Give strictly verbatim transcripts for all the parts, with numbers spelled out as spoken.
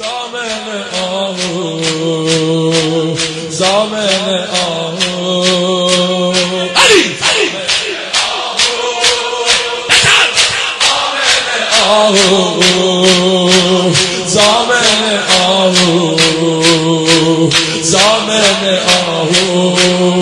زامن آهو زامن آهو علی آهو زامن آهو زامن آهو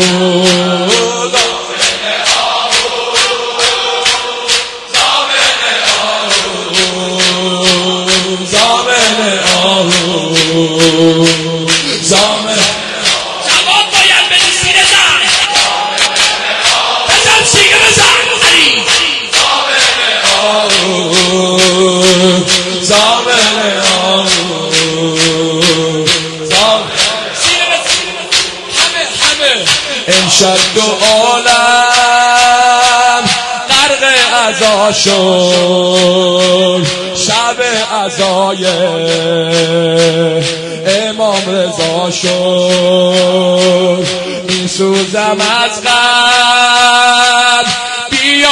زامن جواب باید بدی سینه زن بزن سینه بزن علی زامن آهو زامن سینه بزن همه همه امشب دو عالم غرق عزا شد شب عزای امام رضا شد میسوزم از قلب بیا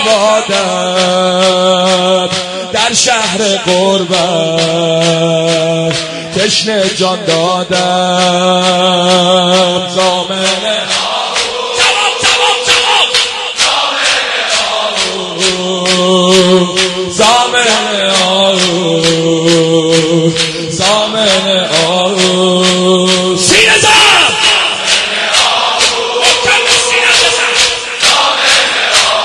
جوادم در شهر قربت تشنه جان دادم زامن جواب جواب جواب زامن آهو زامن آهو سینه زن محکم سینه بزن زامن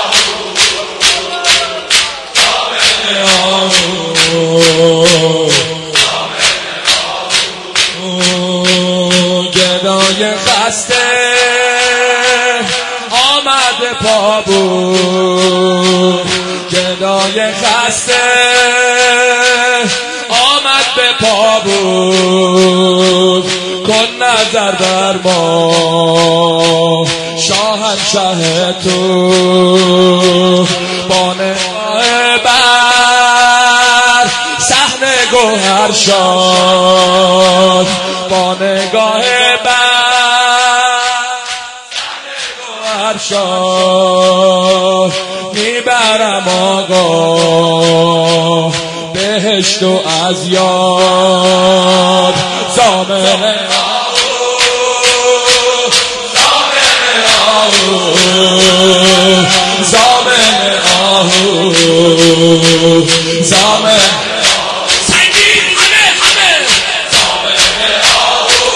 آهو گدای خسته آمد پا بود گدای خسته آمد به پا بود کن نظر بر ما شاهنشه تو با نگاه بر صحنه گوهر شاد با نگاه بر صحنه گوهر شاد میبرم آقا بهشت و از یاد زامن آهو زامن آهو زامن آهو زامن سنگین همه همه زامن آهو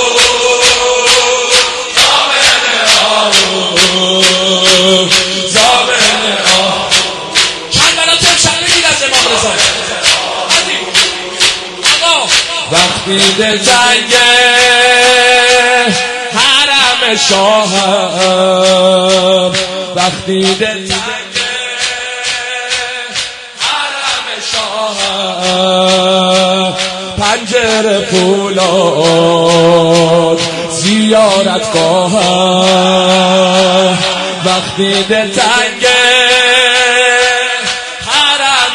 زامن آهو زامن آهو چند برای تو شب بگید از امام رضا وقتی دل تنگ حرم شاهم وقتی دل تنگ حرم شاهم پنجره فولاد زیارتگاهم وقتی دل تنگ حرم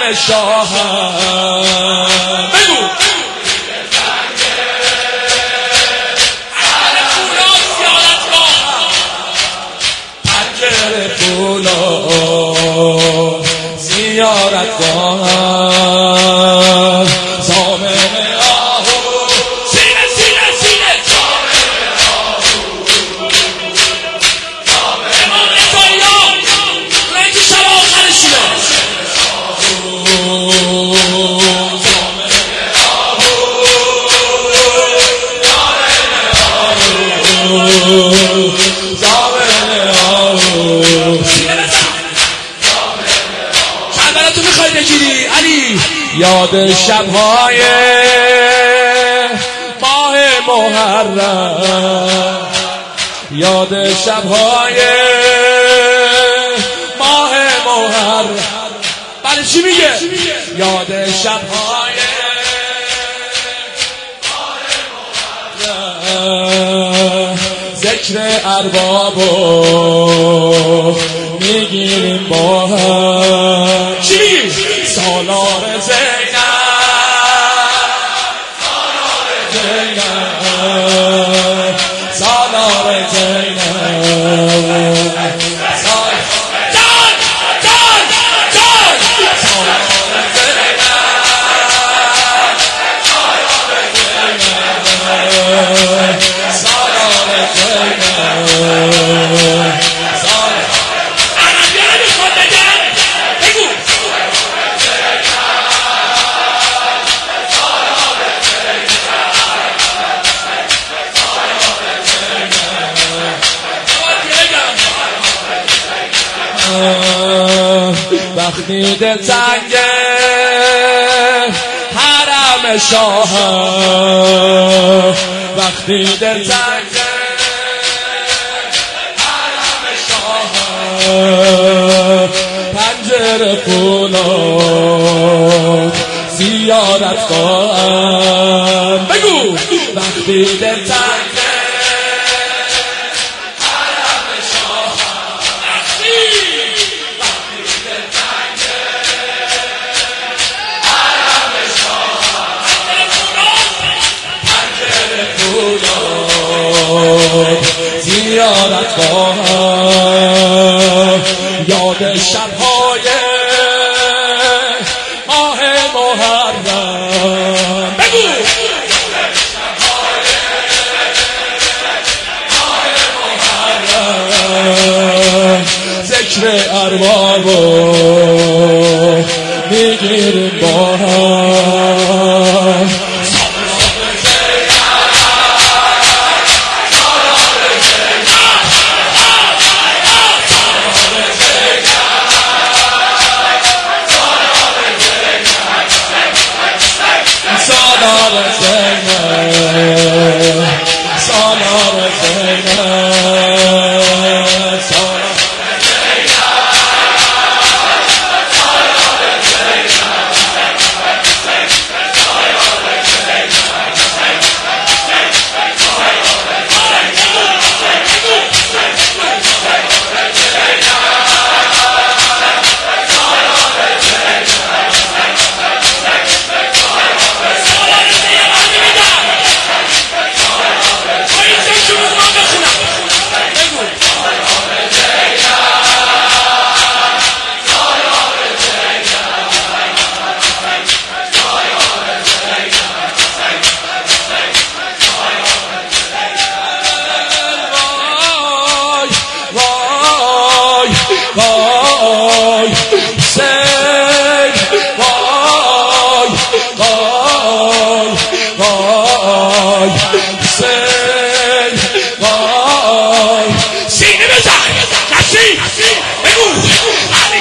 شاهم بگو زیارتگاه زامن آهو سینه سینه سینه زامن آهو زامن امام رضا رنگ شب آخرشونه زامن آهو زامن آهو تو میخوای بگیری علی یاد شبهای ماه محرم یاد شبهای ماه محرم برای چی میگه یاد شبهای ماه محرم ذکر اربابو میگیریم با هم چی میگی؟ سالار زینب سالار زینب سالار زینب وقتی دل تنگه حرم شاهم، وقتی دل تنگه حرم شاهم، پنجره فولاد زیارت خواهم. بگو وقتی دل تنگه زیارت خواهم، یاد شبهای ماه محرم. بگو شبهای ماه محرم، ذکر ارواح میگیریم با هم. سالار زینب، سالار زینب، سالار وای سید، وای وای وای سید، وای سینه بزن کسی بگو علی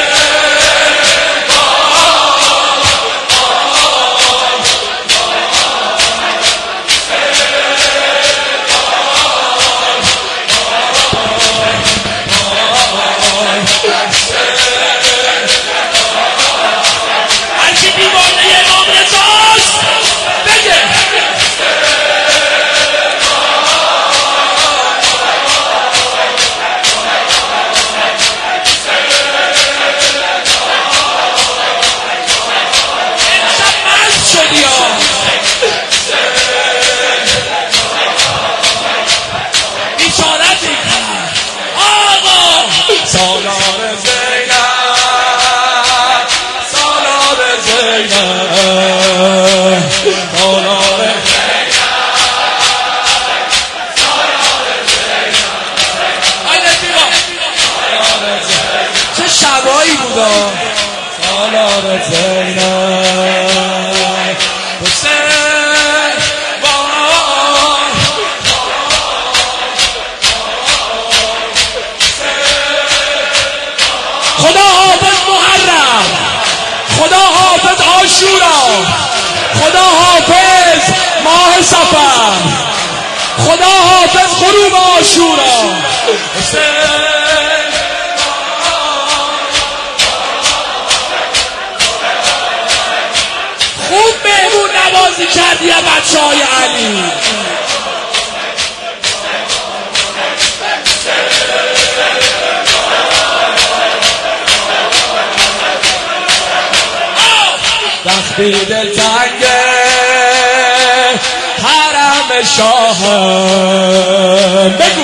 سالار زینب، سالار زینب، سالار زینب، سالار زینب. چه شبایی بودا سالار زینب. حسین خدا حافظ محرم، خدا حافظ عاشورا، خدا حافظ ماه صفر، خدا حافظ غروب عاشورا. خوب مهمون نوازی کردی یا بچه های علی. وقتی دل تنگه حرم شاهم. بگو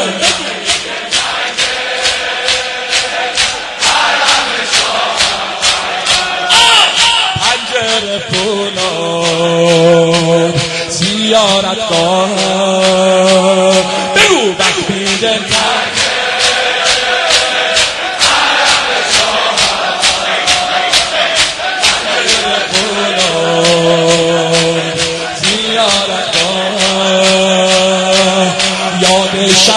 پنجره فولاد زیارت خواهم. بگو وقتی دل تنگه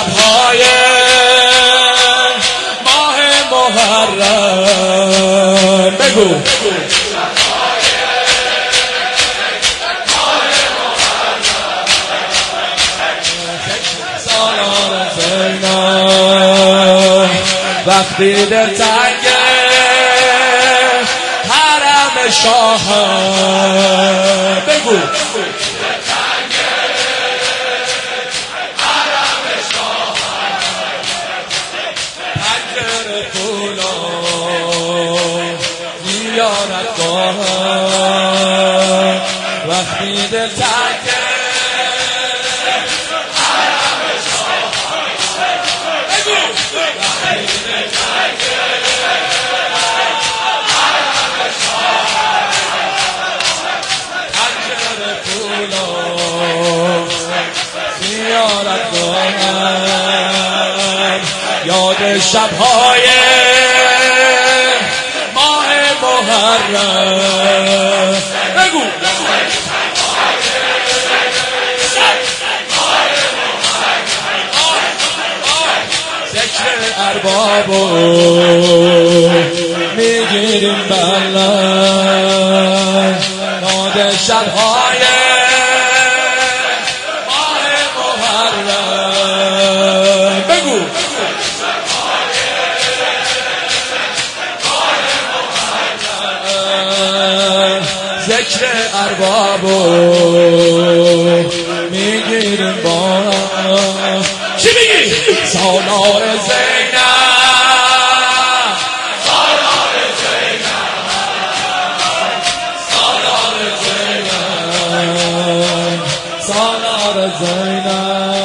شبهای ماه محرم وقتی دل تنگه حرم شاه بگو پنجره پولا زیارت گاه وقتی دل تنگه حرم شاه بگو وقتی دل تنگه حرم شاه پنجره پولا زیارت گاه یاد شب‌های ماه محرم بگو ذکر اربابو میگیریم بلا یاد شب‌های ماه محرم بگو ذکر اربابو میگیریم با چی میگی؟ سالار زینب سالار زینب سالار زینب سالار زینب